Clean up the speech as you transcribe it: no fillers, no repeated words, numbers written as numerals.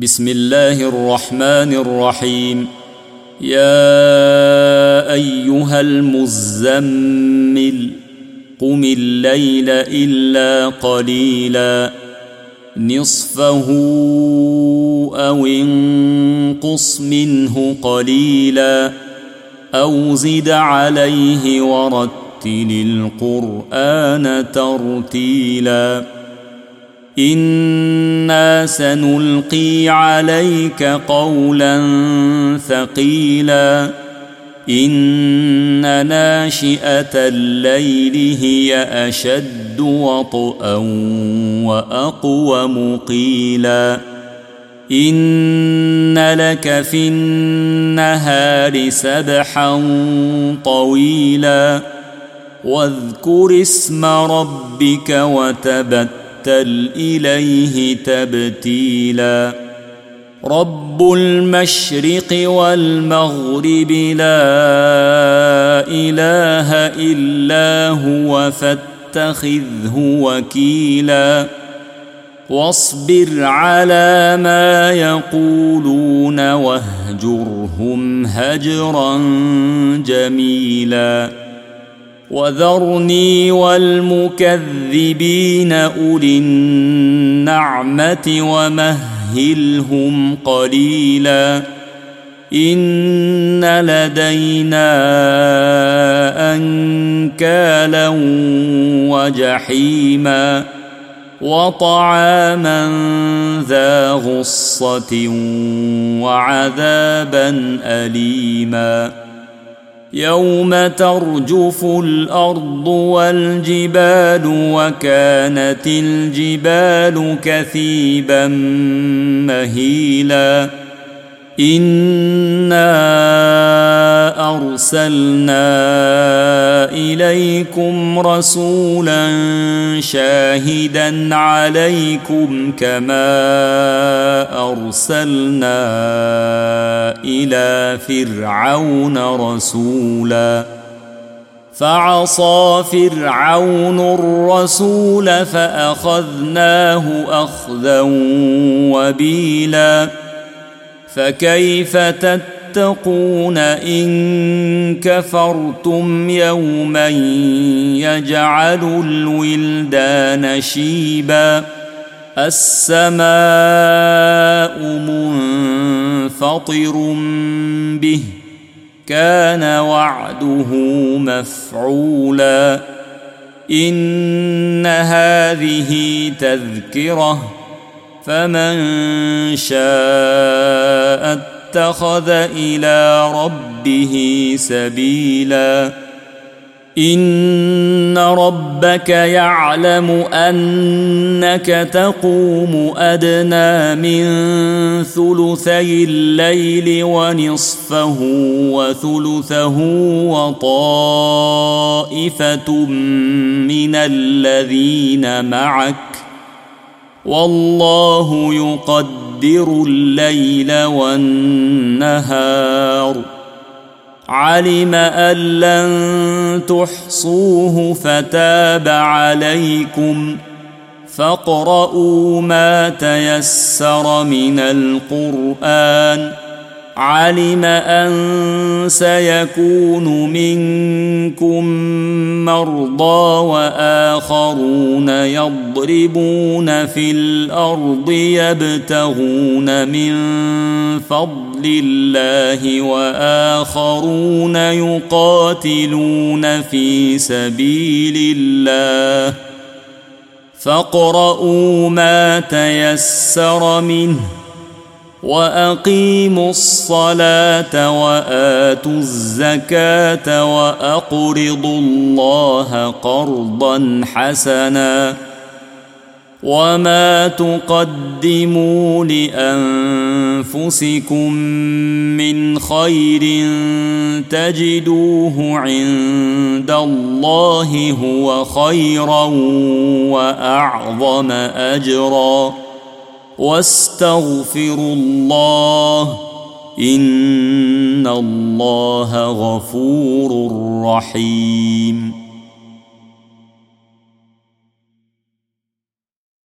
بسم الله الرحمن الرحيم. يا أيها المزمل قم الليل إلا قليلا نصفه أو انقص منه قليلا أو زد عليه ورتل القرآن ترتيلا إنا سنلقي عليك قولا ثقيلا إن ناشئة الليل هي أشد وطئا وأقوم قيلا إن لك في النهار سبحا طويلا واذكر اسم ربك وتبتل إليه تبتيلا رب المشرق والمغرب لا إله إلا هو فاتخذه وكيلا واصبر على ما يقولون واهجرهم هجرا جميلا وذرني والمكذبين أولي النعمة ومهلهم قليلا إن لدينا أنكالا وجحيما وطعاما ذا غصة وعذابا أليما يوم ترجف الأرض والجبال وكانت الجبال كثيبا مهيلا إنا أرسلنا إليكم رسولا شاهدا عليكم كما أرسلنا إلى فرعون رسولا فعصى فرعون الرسول فأخذناه أخذا وبيلا فكيف تتقون إن كفرتم يوما يجعل الولدان شيبا السماء منفطر به كان وعده مفعولا إن هذه تذكرة فمن شاء اتخذ إلى ربه سبيلا إن ربك يعلم أنك تقوم أدنى من ثلثي الليل ونصفه وثلثه وطائفة من الذين معك والله يقدر الليل والنهار علم أن لن تحصوه فتاب عليكم فاقرؤوا ما تيسر من القرآن علم أن سيكون منكم مرضى وآخرون يضربون في الأرض يبتغون من فضل الله وآخرون يقاتلون في سبيل الله فاقرؤوا ما تيسر منه وأقيموا الصلاة وآتوا الزكاة وأقرضوا الله قرضا حسنا وما تقدموا لأنفسكم من خير تجدوه عند الله هو خيرا وأعظم أجرا واستغفروا الله إن الله غفور رحيم.